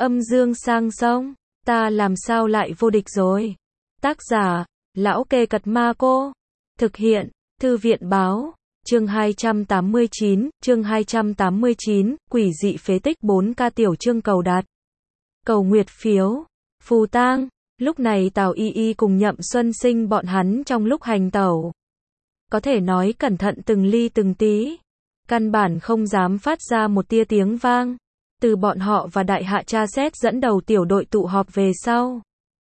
Âm dương sang sông, ta làm sao lại vô địch rồi. Tác giả, Lão Kê Cật Ma Cô. Thực hiện, Thư viện Báo. Chương 289, quỷ dị phế tích 4K tiểu chương cầu đạt. Cầu nguyệt phiếu. Phù tang. Lúc này Tào Y Y cùng Nhậm Xuân Sinh bọn hắn trong lúc hành tẩu. Có thể nói cẩn thận từng ly từng tí. Căn bản không dám phát ra một tia tiếng vang. Từ bọn họ và đại hạ tra xét dẫn đầu tiểu đội tụ họp về sau.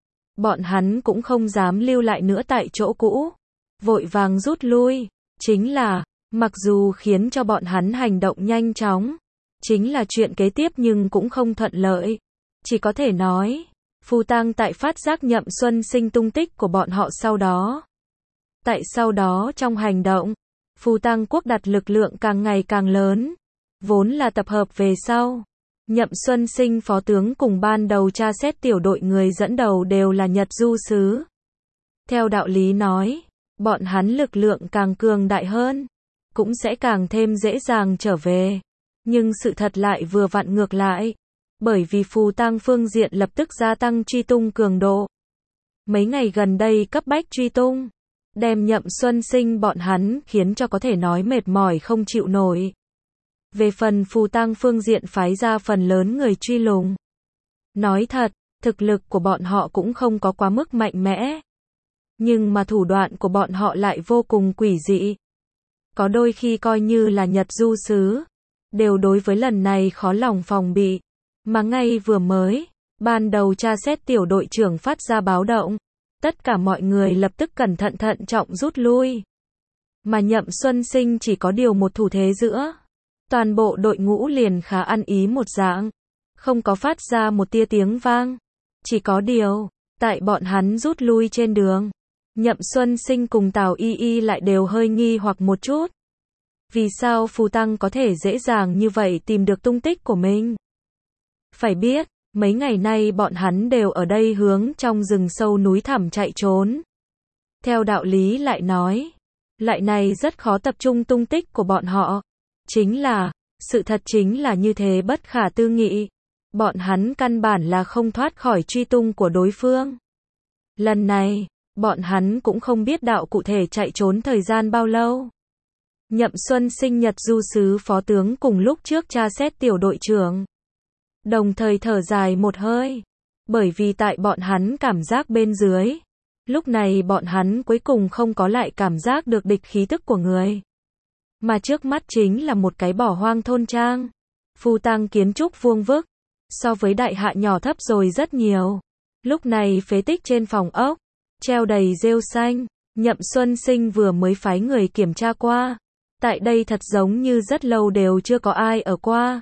Bọn hắn cũng không dám lưu lại nữa tại chỗ cũ. Vội vàng rút lui. Chính là, mặc dù khiến cho bọn hắn hành động nhanh chóng. Chính là chuyện kế tiếp nhưng cũng không thuận lợi. Chỉ có thể nói, Phù tang tại phát giác Nhậm Xuân Sinh tung tích của bọn họ sau đó. Tại sau đó trong hành động, Phù tang quốc đặt lực lượng càng ngày càng lớn. Vốn là tập hợp về sau. Nhậm Xuân Sinh phó tướng cùng ban đầu tra xét tiểu đội người dẫn đầu đều là Nhật Du Sứ. Theo đạo lý nói, bọn hắn lực lượng càng cường đại hơn, cũng sẽ càng thêm dễ dàng trở về. Nhưng sự thật lại vừa vặn ngược lại. Bởi vì Phù tang phương diện lập tức gia tăng truy tung cường độ. Mấy ngày gần đây cấp bách truy tung, đem Nhậm Xuân Sinh bọn hắn khiến cho có thể nói mệt mỏi không chịu nổi. Về phần Phù tang phương diện phái ra phần lớn người truy lùng. Nói thật, thực lực của bọn họ cũng không có quá mức mạnh mẽ. Nhưng mà thủ đoạn của bọn họ lại vô cùng quỷ dị. Có đôi khi coi như là Nhật Du Sứ, đều đối với lần này khó lòng phòng bị. Mà ngay vừa mới, ban đầu tra xét tiểu đội trưởng phát ra báo động. Tất cả mọi người lập tức cẩn thận thận trọng rút lui. Mà Nhậm Xuân Sinh chỉ có điều một thủ thế giữa. Toàn bộ đội ngũ liền khá ăn ý một dạng. Không có phát ra một tia tiếng vang. Chỉ có điều, tại bọn hắn rút lui trên đường. Nhậm Xuân Sinh cùng Tào Y Y lại đều hơi nghi hoặc một chút. Vì sao Phù tang có thể dễ dàng như vậy tìm được tung tích của mình? Phải biết, mấy ngày nay bọn hắn đều ở đây hướng trong rừng sâu núi thẳm chạy trốn. Theo đạo lý lại nói, lại này rất khó tập trung tung tích của bọn họ. Chính là, sự thật chính là như thế bất khả tư nghị. Bọn hắn căn bản là không thoát khỏi truy tung của đối phương. Lần này, bọn hắn cũng không biết đạo cụ thể chạy trốn thời gian bao lâu. Nhậm Xuân Sinh Nhật Du Sứ phó tướng cùng lúc trước tra xét tiểu đội trưởng. Đồng thời thở dài một hơi. Bởi vì tại bọn hắn cảm giác bên dưới. Lúc này bọn hắn cuối cùng không có lại cảm giác được địch khí tức của người. Mà trước mắt chính là một cái bỏ hoang thôn trang. Phù tang kiến trúc vuông vức. So với đại hạ nhỏ thấp rồi rất nhiều. Lúc này phế tích trên phòng ốc. Treo đầy rêu xanh. Nhậm Xuân Sinh vừa mới phái người kiểm tra qua. Tại đây thật giống như rất lâu đều chưa có ai ở qua.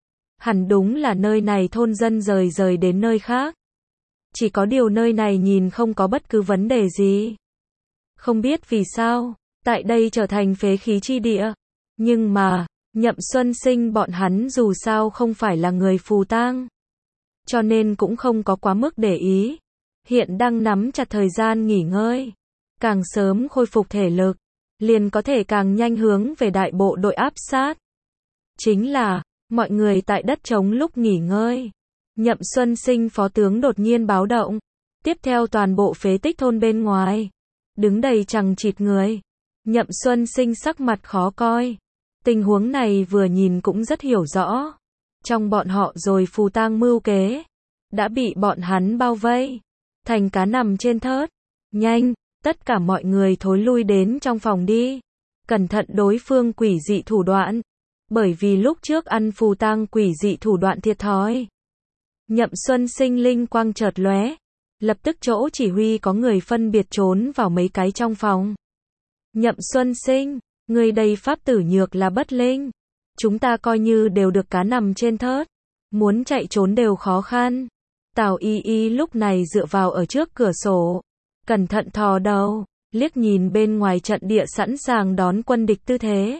Hẳn đúng là nơi này thôn dân rời đến nơi khác. Chỉ có điều nơi này nhìn không có bất cứ vấn đề gì. Không biết vì sao, tại đây trở thành phế khí chi địa. Nhưng mà, Nhậm Xuân Sinh bọn hắn dù sao không phải là người Phù tang. Cho nên cũng không có quá mức để ý. Hiện đang nắm chặt thời gian nghỉ ngơi. Càng sớm khôi phục thể lực, liền có thể càng nhanh hướng về đại bộ đội áp sát. Chính là, mọi người tại đất trống lúc nghỉ ngơi. Nhậm Xuân Sinh phó tướng đột nhiên báo động. Tiếp theo toàn bộ phế tích thôn bên ngoài. Đứng đầy chằng chịt người. Nhậm Xuân Sinh sắc mặt khó coi. Tình huống này vừa nhìn cũng rất hiểu rõ. Trong bọn họ rồi Phù tang mưu kế. Đã bị bọn hắn bao vây. Thành cá nằm trên thớt. Nhanh, tất cả mọi người thối lui đến trong phòng đi. Cẩn thận đối phương quỷ dị thủ đoạn. Bởi vì lúc trước ăn Phù tang quỷ dị thủ đoạn thiệt thòi. Nhậm Xuân Sinh linh quang chợt lóe. Lập tức chỗ chỉ huy có người phân biệt trốn vào mấy cái trong phòng. Nhậm Xuân Sinh, người đầy pháp tử nhược là bất linh. Chúng ta coi như đều được cá nằm trên thớt. Muốn chạy trốn đều khó khăn. Tào Y Y lúc này dựa vào ở trước cửa sổ. Cẩn thận thò đầu, liếc nhìn bên ngoài trận địa sẵn sàng đón quân địch tư thế.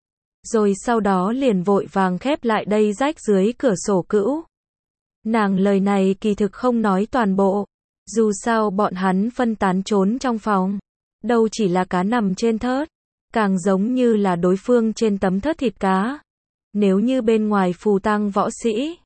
Rồi sau đó liền vội vàng khép lại đây rách dưới cửa sổ cữu. Nàng lời này kỳ thực không nói toàn bộ. Dù sao bọn hắn phân tán trốn trong phòng. Đâu chỉ là cá nằm trên thớt. Càng giống như là đối phương trên tấm thớt thịt cá. Nếu như bên ngoài Phù tang võ sĩ.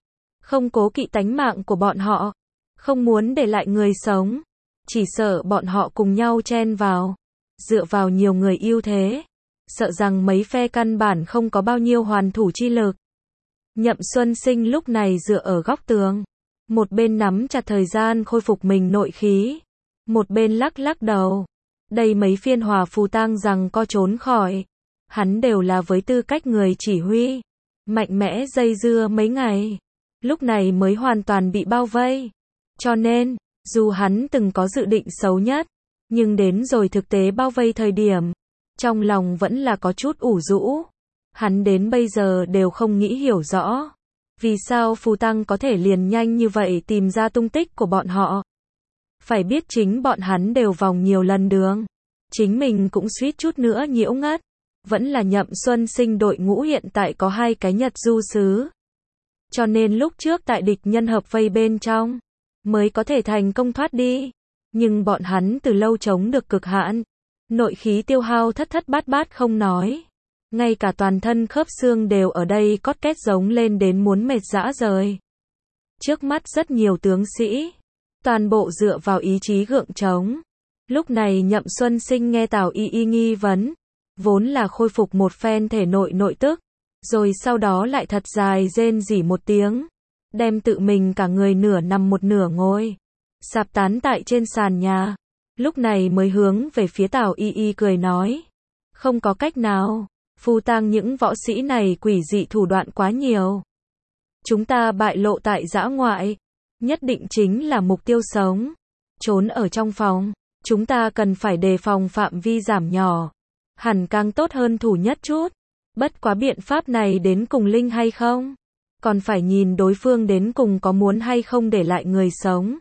không cố kỵ tánh mạng của bọn họ, không muốn để lại người sống, chỉ sợ bọn họ cùng nhau chen vào, dựa vào nhiều người ưu thế, sợ rằng mấy phe căn bản không có bao nhiêu hoàn thủ chi lực. Nhậm Xuân Sinh lúc này dựa ở góc tường, một bên nắm chặt thời gian khôi phục mình nội khí, một bên lắc lắc đầu. Đây mấy phiên hòa phù tang rằng co trốn khỏi, hắn đều là với tư cách người chỉ huy, mạnh mẽ dây dưa mấy ngày, lúc này mới hoàn toàn bị bao vây. Cho nên, dù hắn từng có dự định xấu nhất, nhưng đến rồi thực tế bao vây thời điểm, trong lòng vẫn là có chút ủ rũ. Hắn đến bây giờ đều không nghĩ hiểu rõ, vì sao phù tăng có thể liền nhanh như vậy tìm ra tung tích của bọn họ. Phải biết chính bọn hắn đều vòng nhiều lần đường, chính mình cũng suýt chút nữa nhiễu ngất. Vẫn là Nhậm Xuân Sinh đội ngũ hiện tại có 2 cái Nhật du sứ. Cho nên lúc trước tại địch nhân hợp vây bên trong, mới có thể thành công thoát đi. Nhưng bọn hắn từ lâu chống được cực hạn, nội khí tiêu hao thất thất bát bát không nói. Ngay cả toàn thân khớp xương đều ở đây cót két giống lên đến muốn mệt rã rời. Trước mắt rất nhiều tướng sĩ, toàn bộ dựa vào ý chí gượng chống. Lúc này Nhậm Xuân Sinh nghe Tào Y Y nghi vấn, vốn là khôi phục một phen thể nội nội tức, rồi sau đó lại thật dài rên rỉ một tiếng, đem tự mình cả người nửa nằm một nửa ngồi, sạp tán tại trên sàn nhà. Lúc này mới hướng về phía Tào Y Y cười nói, không có cách nào, phù tang những võ sĩ này quỷ dị thủ đoạn quá nhiều. Chúng ta bại lộ tại dã ngoại, nhất định chính là mục tiêu sống. Trốn ở trong phòng, chúng ta cần phải đề phòng phạm vi giảm nhỏ, hẳn càng tốt hơn thủ nhất chút. Bất quá biện pháp này đến cùng linh hay không, còn phải nhìn đối phương đến cùng có muốn hay không để lại người sống.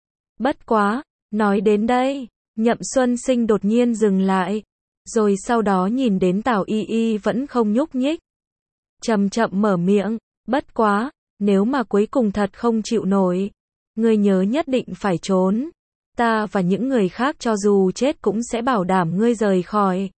Bất quá, nói đến đây, Nhậm Xuân Sinh đột nhiên dừng lại, rồi sau đó nhìn đến Tào Y Y vẫn không nhúc nhích, chậm chậm mở miệng, bất quá, nếu mà cuối cùng thật không chịu nổi, ngươi nhớ nhất định phải trốn. Ta và những người khác cho dù chết cũng sẽ bảo đảm ngươi rời khỏi.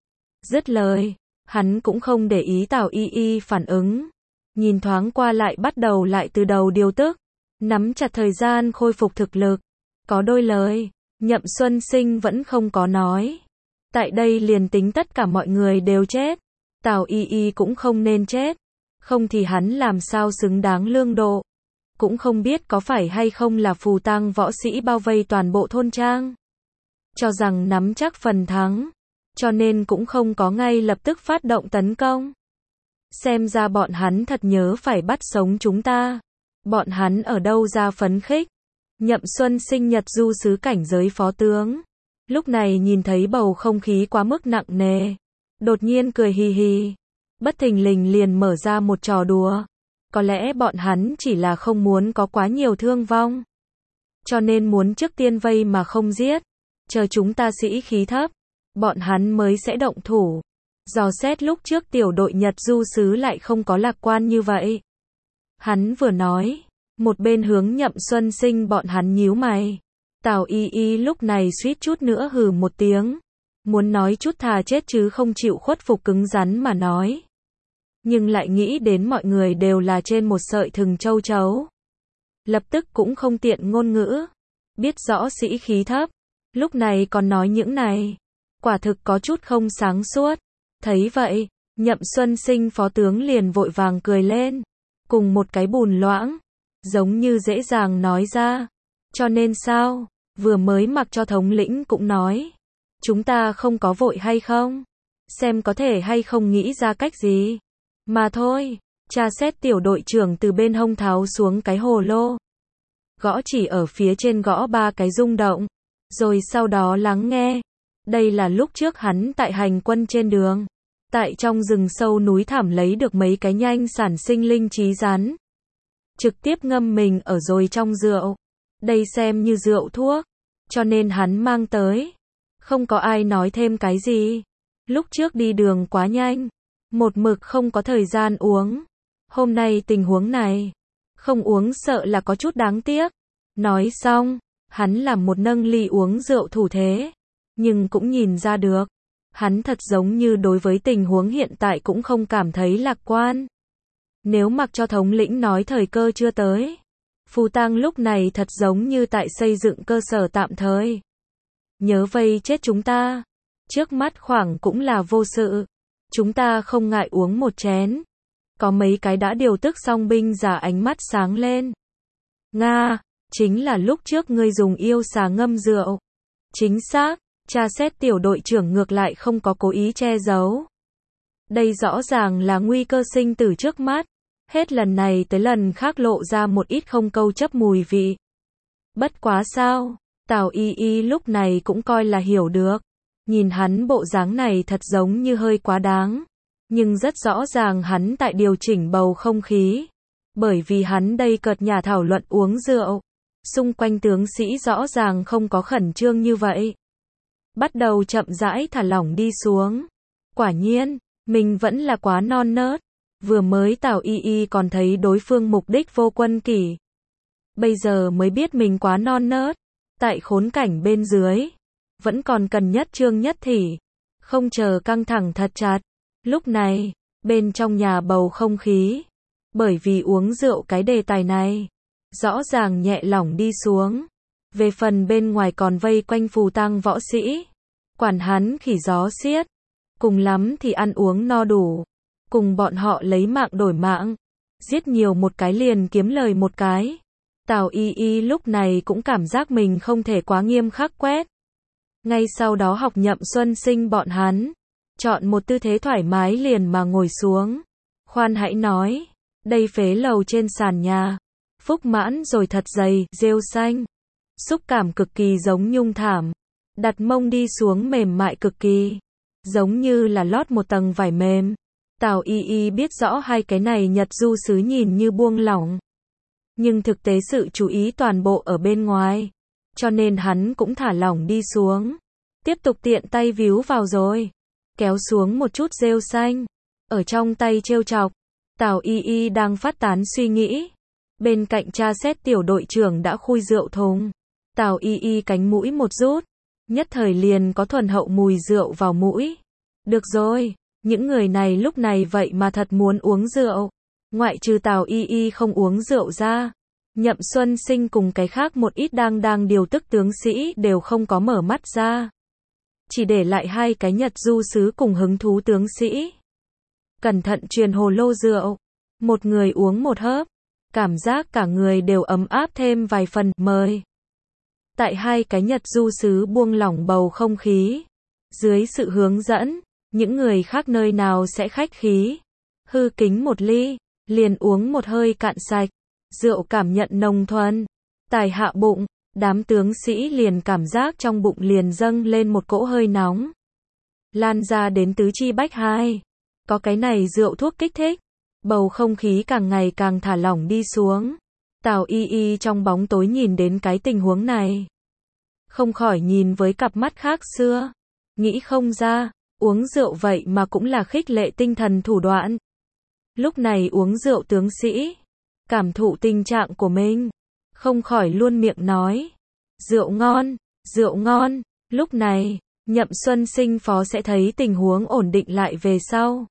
Dứt lời, hắn cũng không để ý Tào Y Y phản ứng, nhìn thoáng qua lại bắt đầu lại từ đầu điều tức, nắm chặt thời gian khôi phục thực lực. Có đôi lời, Nhậm Xuân Sinh vẫn không có nói. Tại đây liền tính tất cả mọi người đều chết, Tào Y Y cũng không nên chết, không thì hắn làm sao xứng đáng lương độ. Cũng không biết có phải hay không là phù tang võ sĩ bao vây toàn bộ thôn trang, cho rằng nắm chắc phần thắng, cho nên cũng không có ngay lập tức phát động tấn công. Xem ra bọn hắn thật nhớ phải bắt sống chúng ta. Bọn hắn ở đâu ra phấn khích. Nhậm Xuân Sinh Nhật du sứ cảnh giới phó tướng, lúc này nhìn thấy bầu không khí quá mức nặng nề, đột nhiên cười hì hì, bất thình lình liền mở ra một trò đùa. Có lẽ bọn hắn chỉ là không muốn có quá nhiều thương vong, cho nên muốn trước tiên vây mà không giết, chờ chúng ta sĩ khí thấp, bọn hắn mới sẽ động thủ. Dò xét lúc trước tiểu đội Nhật du sứ lại không có lạc quan như vậy. Hắn vừa nói, một bên hướng Nhậm Xuân Sinh bọn hắn nhíu mày. Tào Y Y lúc này suýt chút nữa hừ một tiếng, muốn nói chút thà chết chứ không chịu khuất phục cứng rắn mà nói. Nhưng lại nghĩ đến mọi người đều là trên một sợi thừng châu chấu, lập tức cũng không tiện ngôn ngữ. Biết rõ sĩ khí thấp, lúc này còn nói những này, quả thực có chút không sáng suốt. Thấy vậy, Nhậm Xuân Sinh phó tướng liền vội vàng cười lên, cùng một cái bùn loãng, giống như dễ dàng nói ra. Cho nên sao, vừa mới mặc cho thống lĩnh cũng nói, chúng ta không có vội hay không, xem có thể hay không nghĩ ra cách gì. Mà thôi, tra xét tiểu đội trưởng từ bên hông tháo xuống cái hồ lô. Gõ chỉ ở phía trên gõ 3 cái rung động, rồi sau đó lắng nghe. Đây là lúc trước hắn tại hành quân trên đường, tại trong rừng sâu núi thẳm lấy được mấy cái nhanh sản sinh linh trí rắn. Trực tiếp ngâm mình ở rồi trong rượu. Đây xem như rượu thuốc, cho nên hắn mang tới. Không có ai nói thêm cái gì. Lúc trước đi đường quá nhanh, một mực không có thời gian uống. Hôm nay tình huống này, không uống sợ là có chút đáng tiếc. Nói xong, hắn làm một nâng ly uống rượu thủ thế. Nhưng cũng nhìn ra được, hắn thật giống như đối với tình huống hiện tại cũng không cảm thấy lạc quan. Nếu mặc cho thống lĩnh nói thời cơ chưa tới, Phù Tang lúc này thật giống như tại xây dựng cơ sở tạm thời. Nhớ vây chết chúng ta. Trước mắt khoảng cũng là vô sự. Chúng ta không ngại uống một chén. Có mấy cái đã điều tức xong binh giả ánh mắt sáng lên. Nga, chính là lúc trước ngươi dùng yêu xà ngâm rượu. Chính xác, tra xét tiểu đội trưởng ngược lại không có cố ý che giấu. Đây rõ ràng là nguy cơ sinh tử trước mắt. Hết lần này tới lần khác lộ ra một ít không câu chấp mùi vị. Bất quá sao, Tào Y Y lúc này cũng coi là hiểu được. Nhìn hắn bộ dáng này thật giống như hơi quá đáng. Nhưng rất rõ ràng hắn tại điều chỉnh bầu không khí. Bởi vì hắn đây cợt nhả thảo luận uống rượu. Xung quanh tướng sĩ rõ ràng không có khẩn trương như vậy. Bắt đầu chậm rãi thả lỏng đi xuống. Quả nhiên, mình vẫn là quá non nớt. Vừa mới Tào Y Y còn thấy đối phương mục đích vô quân kỷ. Bây giờ mới biết mình quá non nớt. Tại khốn cảnh bên dưới. Vẫn còn cần nhất trương nhất thỉ. Không chờ căng thẳng thật chặt. Lúc này, bên trong nhà bầu không khí. Bởi vì uống rượu cái đề tài này. Rõ ràng nhẹ lỏng đi xuống. Về phần bên ngoài còn vây quanh Phù Tang võ sĩ. Quản hắn khỉ gió xiết. Cùng lắm thì ăn uống no đủ. Cùng bọn họ lấy mạng đổi mạng. Giết nhiều một cái liền kiếm lời một cái. Tào Y Y lúc này cũng cảm giác mình không thể quá nghiêm khắc quét. Ngay sau đó học Nhậm Xuân Sinh bọn hắn. Chọn một tư thế thoải mái liền mà ngồi xuống. Khoan hãy nói. Đây phế lầu trên sàn nhà. Phúc mãn rồi thật dày, rêu xanh. Xúc cảm cực kỳ giống nhung thảm. Đặt mông đi xuống mềm mại cực kỳ. Giống như là lót một tầng vải mềm. Tào Y Y biết rõ hai cái này Nhật du sứ nhìn như buông lỏng. Nhưng thực tế sự chú ý toàn bộ ở bên ngoài. Cho nên hắn cũng thả lỏng đi xuống. Tiếp tục tiện tay víu vào rồi. Kéo xuống một chút rêu xanh. Ở trong tay trêu chọc. Tào Y Y đang phát tán suy nghĩ. Bên cạnh tra xét tiểu đội trưởng đã khui rượu thùng. Tào Y Y cánh mũi một rút. Nhất thời liền có thuần hậu mùi rượu vào mũi. Được rồi. Những người này lúc này vậy mà thật muốn uống rượu. Ngoại trừ Tào Y Y không uống rượu ra. Nhậm Xuân Sinh cùng cái khác một ít đang điều tức tướng sĩ đều không có mở mắt ra. Chỉ để lại hai cái Nhật du sứ cùng hứng thú tướng sĩ. Cẩn thận truyền hồ lô rượu. Một người uống một hớp. Cảm giác cả người đều ấm áp thêm vài phần, mời. Tại hai cái Nhật du sứ buông lỏng bầu không khí. Dưới sự hướng dẫn, những người khác nơi nào sẽ khách khí. Hư kính một ly, liền uống một hơi cạn sạch. Rượu cảm nhận nồng thuần. Tài hạ bụng, đám tướng sĩ liền cảm giác trong bụng liền dâng lên một cỗ hơi nóng. Lan ra đến tứ chi bách hai. Có cái này rượu thuốc kích thích. Bầu không khí càng ngày càng thả lỏng đi xuống. Tào Y Y trong bóng tối nhìn đến cái tình huống này. Không khỏi nhìn với cặp mắt khác xưa. Nghĩ không ra, uống rượu vậy mà cũng là khích lệ tinh thần thủ đoạn. Lúc này uống rượu tướng sĩ. Cảm thụ tình trạng của mình. Không khỏi luôn miệng nói. Rượu ngon, rượu ngon. Lúc này, Nhậm Xuân Sinh phó sẽ thấy tình huống ổn định lại về sau.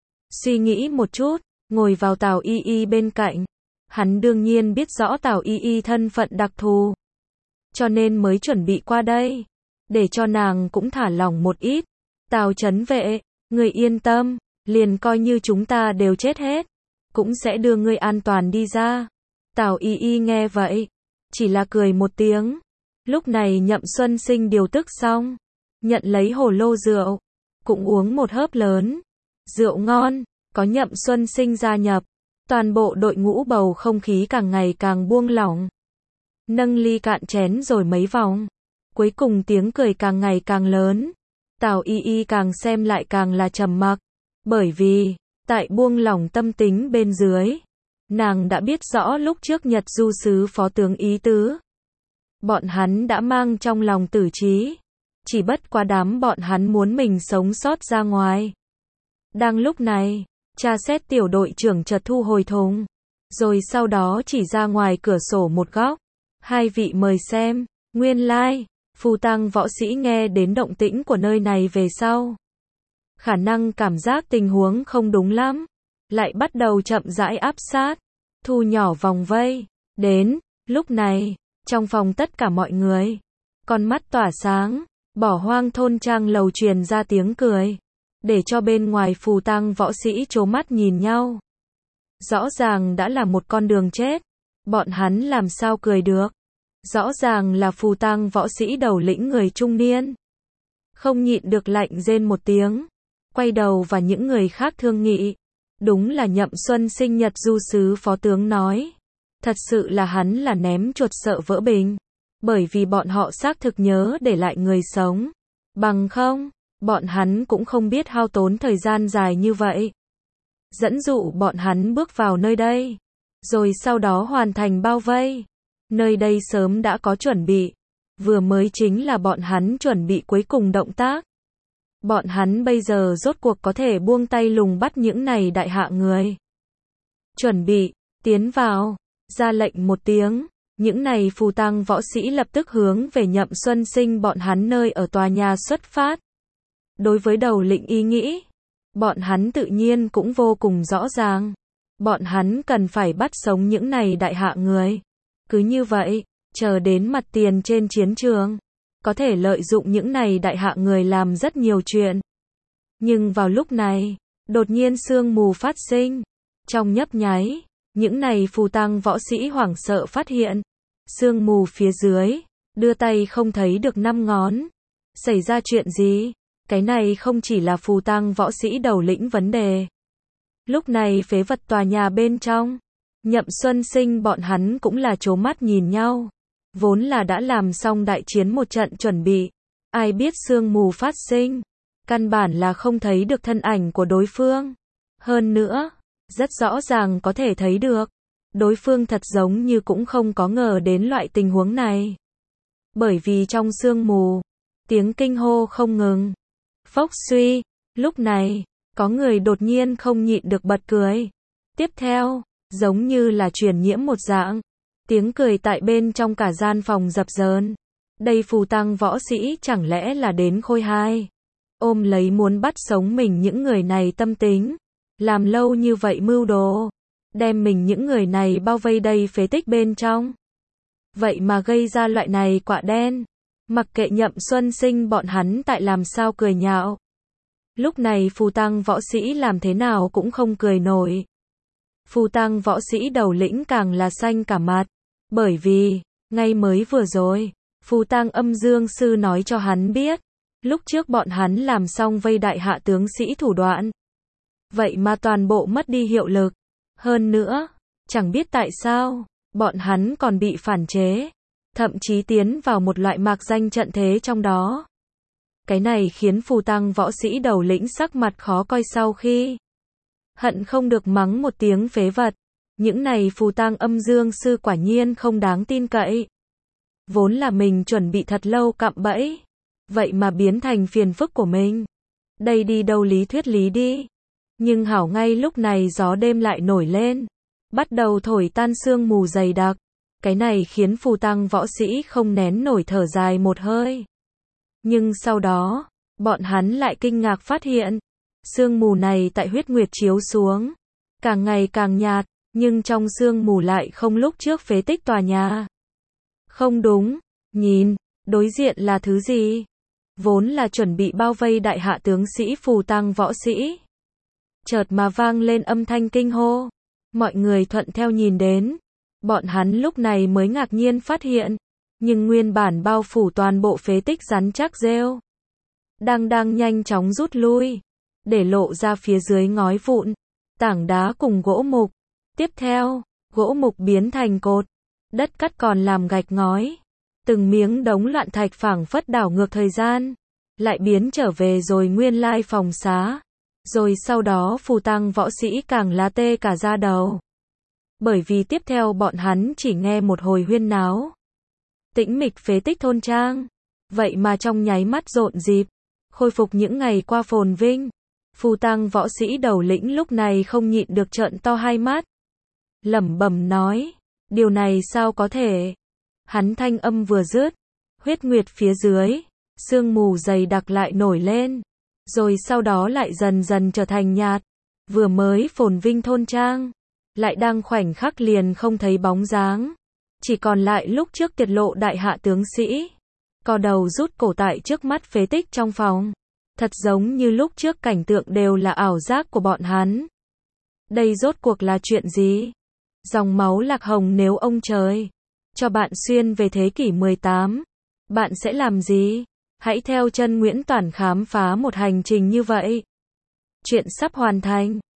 Suy nghĩ một chút, ngồi vào Tào Y Y bên cạnh. Hắn đương nhiên biết rõ Tào Y Y thân phận đặc thù. Cho nên mới chuẩn bị qua đây. Để cho nàng cũng thả lỏng một ít. Tào trấn vệ, người yên tâm. Liền coi như chúng ta đều chết hết. Cũng sẽ đưa ngươi an toàn đi ra. Tào Y Y nghe vậy. Chỉ là cười một tiếng. Lúc này Nhậm Xuân Sinh điều tức xong. Nhận lấy hồ lô rượu. Cũng uống một hớp lớn. Rượu ngon. Có Nhậm Xuân Sinh gia nhập. Toàn bộ đội ngũ bầu không khí càng ngày càng buông lỏng. Nâng ly cạn chén rồi mấy vòng. Cuối cùng tiếng cười càng ngày càng lớn. Tào Y Y càng xem lại càng là trầm mặc. Bởi vì, tại buông lỏng tâm tính bên dưới, nàng đã biết rõ lúc trước Nhật du sứ phó tướng ý tứ. Bọn hắn đã mang trong lòng tử trí. Chỉ bất quá đám bọn hắn muốn mình sống sót ra ngoài. Đang lúc này, tra xét tiểu đội trưởng chợt thu hồi thùng. Rồi sau đó chỉ ra ngoài cửa sổ một góc. Hai vị mời xem, nguyên lai, Phù Tang võ sĩ nghe đến động tĩnh của nơi này về sau. Khả năng cảm giác tình huống không đúng lắm. lại bắt đầu chậm rãi áp sát, thu nhỏ vòng vây. Đến lúc này, trong phòng tất cả mọi người, con mắt tỏa sáng, bỏ hoang thôn trang lầu truyền ra tiếng cười, để cho bên ngoài phù tang võ sĩ trố mắt nhìn nhau. Rõ ràng đã là một con đường chết, bọn hắn làm sao cười được. Rõ ràng là phù tang võ sĩ đầu lĩnh người trung niên. Không nhịn được lạnh rên một tiếng, quay đầu và những người khác thương nghị. Đúng là Nhậm Xuân Sinh Nhật Du sứ phó tướng nói. Thật sự là hắn là ném chuột sợ vỡ bình. Bởi vì bọn họ xác thực nhớ để lại người sống. Bằng không, bọn hắn cũng không biết hao tốn thời gian dài như vậy. Dẫn dụ bọn hắn bước vào nơi đây. Rồi sau đó hoàn thành bao vây. Nơi đây sớm đã có chuẩn bị. Vừa mới chính là bọn hắn chuẩn bị cuối cùng động tác. Bọn hắn bây giờ rốt cuộc có thể buông tay lùng bắt những này đại hạ người. Chuẩn bị, tiến vào, ra lệnh một tiếng. Những này phù tang võ sĩ lập tức hướng về Nhậm Xuân Sinh bọn hắn nơi ở tòa nhà xuất phát. Đối với đầu lĩnh ý nghĩ, bọn hắn tự nhiên cũng vô cùng rõ ràng. Bọn hắn cần phải bắt sống những này đại hạ người. Cứ như vậy, chờ đến mặt tiền trên chiến trường, có thể lợi dụng những này đại hạ người làm rất nhiều chuyện. Nhưng vào lúc này, đột nhiên sương mù phát sinh. Trong nhấp nháy, những này phù tang võ sĩ hoảng sợ phát hiện. Sương mù phía dưới, đưa tay không thấy được 5 ngón. Xảy ra chuyện gì? Cái này không chỉ là phù tang võ sĩ đầu lĩnh vấn đề. Lúc này phế vật tòa nhà bên trong, Nhậm Xuân Sinh bọn hắn cũng là trố mắt nhìn nhau. Vốn là đã làm xong đại chiến một trận chuẩn bị. Ai biết sương mù phát sinh. Căn bản là không thấy được thân ảnh của đối phương. Hơn nữa, rất rõ ràng có thể thấy được. Đối phương thật giống như cũng không có ngờ đến loại tình huống này. Bởi vì trong sương mù, tiếng kinh hô không ngừng. Phốc suy, lúc này, có người đột nhiên không nhịn được bật cười. Tiếp theo, giống như là truyền nhiễm một dạng. Tiếng cười tại bên trong cả gian phòng dập dờn. Đây phù tang võ sĩ chẳng lẽ là đến khôi hai. Ôm lấy muốn bắt sống mình những người này tâm tính. Làm lâu như vậy mưu đồ. Đem mình những người này bao vây đầy phế tích bên trong. Vậy mà gây ra loại này quạ đen. Mặc kệ Nhậm Xuân Sinh bọn hắn tại làm sao cười nhạo. Lúc này phù tang võ sĩ làm thế nào cũng không cười nổi. Phù tang võ sĩ đầu lĩnh càng là xanh cả mặt. Bởi vì, ngay mới vừa rồi, phù tang âm dương sư nói cho hắn biết. Lúc trước bọn hắn làm xong vây đại hạ tướng sĩ thủ đoạn. Vậy mà toàn bộ mất đi hiệu lực. Hơn nữa, chẳng biết tại sao, bọn hắn còn bị phản chế. Thậm chí tiến vào một loại mạc danh trận thế trong đó. Cái này khiến phù tang võ sĩ đầu lĩnh sắc mặt khó coi sau khi hận không được mắng một tiếng phế vật. Những này phù tang âm dương sư quả nhiên không đáng tin cậy. Vốn là mình chuẩn bị thật lâu cạm bẫy. Vậy mà biến thành phiền phức của mình. Đây đi đâu lý thuyết lý đi. Nhưng hảo ngay lúc này gió đêm lại nổi lên. Bắt đầu thổi tan sương mù dày đặc. Cái này khiến phù tang võ sĩ không nén nổi thở dài một hơi. Nhưng sau đó, bọn hắn lại kinh ngạc phát hiện. Sương mù này tại huyết nguyệt chiếu xuống. Càng ngày càng nhạt. Nhưng trong sương mù lại không lúc trước phế tích tòa nhà. Không đúng. Nhìn, đối diện là thứ gì? Vốn là chuẩn bị bao vây đại hạ tướng sĩ phù tang võ sĩ. Chợt mà vang lên âm thanh kinh hô. Mọi người thuận theo nhìn đến. Bọn hắn lúc này mới ngạc nhiên phát hiện. Nhưng nguyên bản bao phủ toàn bộ phế tích rắn chắc rêu. Đang nhanh chóng rút lui. Để lộ ra phía dưới ngói vụn. Tảng đá cùng gỗ mục. Tiếp theo, gỗ mục biến thành cột. Đất cắt còn làm gạch ngói. Từng miếng đống loạn thạch phảng phất đảo ngược thời gian. Lại biến trở về rồi nguyên lai phòng xá. Rồi sau đó phù tang võ sĩ càng lá tê cả da đầu. Bởi vì tiếp theo bọn hắn chỉ nghe một hồi huyên náo. Tĩnh mịch phế tích thôn trang. Vậy mà trong nháy mắt rộn rịp. Khôi phục những ngày qua phồn vinh. Phù tang võ sĩ đầu lĩnh lúc này không nhịn được trợn to hai mắt. Lẩm bẩm nói. Điều này sao có thể? Hắn thanh âm vừa dứt. Huyết nguyệt phía dưới. Sương mù dày đặc lại nổi lên. Rồi sau đó lại dần dần trở thành nhạt. Vừa mới phồn vinh thôn trang, lại đang khoảnh khắc liền không thấy bóng dáng. Chỉ còn lại lúc trước tiệt lộ đại hạ tướng sĩ. Co đầu rút cổ tại trước mắt phế tích trong phòng. Thật giống như lúc trước cảnh tượng đều là ảo giác của bọn hắn. Đây rốt cuộc là chuyện gì? Dòng máu Lạc Hồng nếu ông trời cho bạn xuyên về thế kỷ 18, bạn sẽ làm gì? Hãy theo chân Nguyễn Toản khám phá một hành trình như vậy. Chuyện sắp hoàn thành.